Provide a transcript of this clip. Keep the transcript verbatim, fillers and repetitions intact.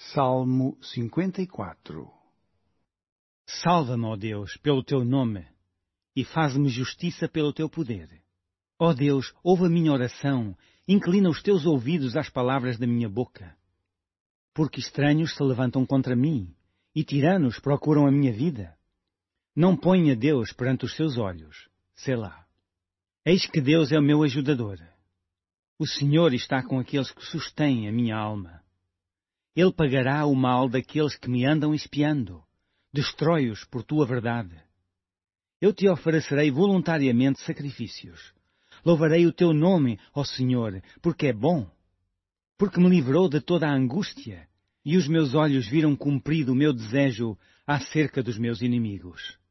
Salmo cinquenta e quatro. Salva-me, ó Deus, pelo teu nome, e faz-me justiça pelo teu poder. Ó Deus, ouve a minha oração, inclina os teus ouvidos às palavras da minha boca. Porque estranhos se levantam contra mim, e tiranos procuram a minha vida. Não ponha Deus perante os seus olhos. Selá. Eis que Deus é o meu ajudador. O Senhor está com aqueles que sustêm a minha alma. Ele pagará o mal daqueles que me andam espiando. Destrói-os por tua verdade. Eu te oferecerei voluntariamente sacrifícios. Louvarei o teu nome, ó Senhor, porque é bom. Porque me livrou de toda a angústia, e os meus olhos viram cumprido o meu desejo acerca dos meus inimigos.